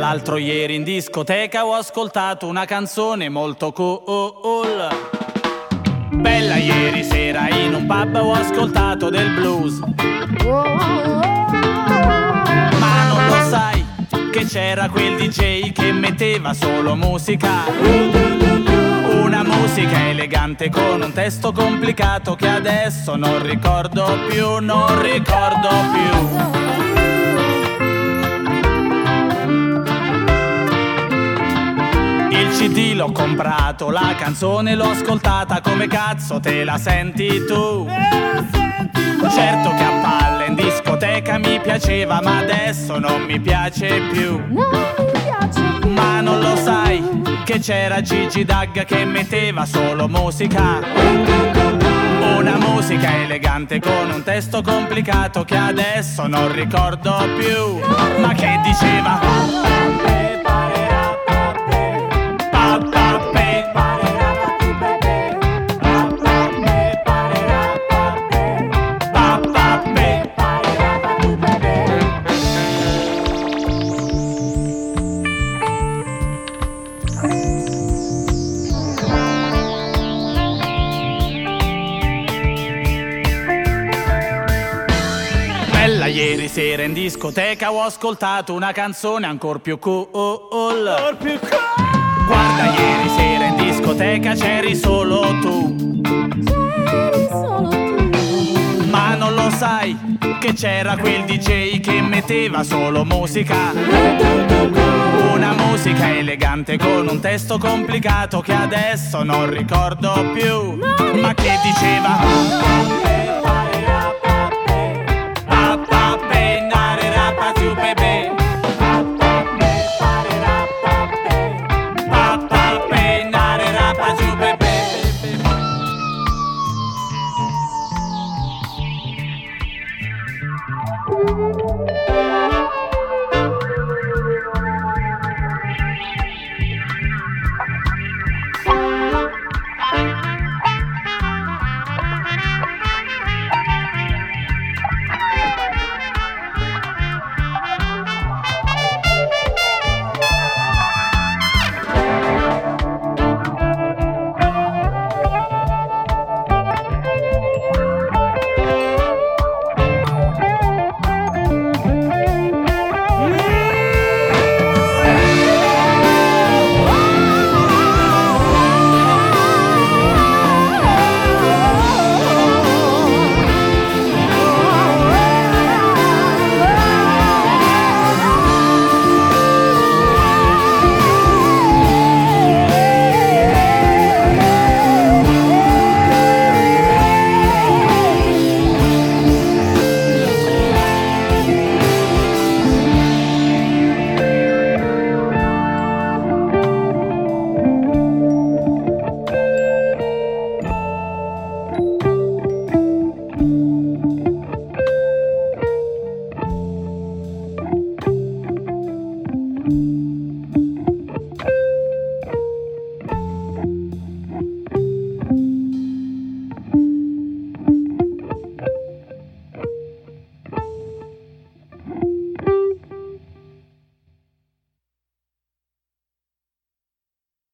L'altro ieri in discoteca ho ascoltato una canzone molto cool. Bella, ieri sera in un pub ho ascoltato del blues. Ma non lo sai che c'era quel DJ che metteva solo musica. Una musica elegante con un testo complicato che adesso non ricordo più. Il CD l'ho comprato, la canzone l'ho ascoltata, come cazzo te la senti tu? Certo che a palle in discoteca mi piaceva, ma adesso non mi piace più. Ma non lo sai che c'era Gigi D'Agga che metteva solo musica. Una musica elegante con un testo complicato che adesso non ricordo più. Ma che diceva? Ieri sera in discoteca ho ascoltato una canzone ancor più cool. Guarda, ieri sera in discoteca c'eri solo tu. Ma non lo sai che c'era quel DJ che metteva solo musica. Una musica elegante con un testo complicato che adesso non ricordo più. Ma che diceva? Baby.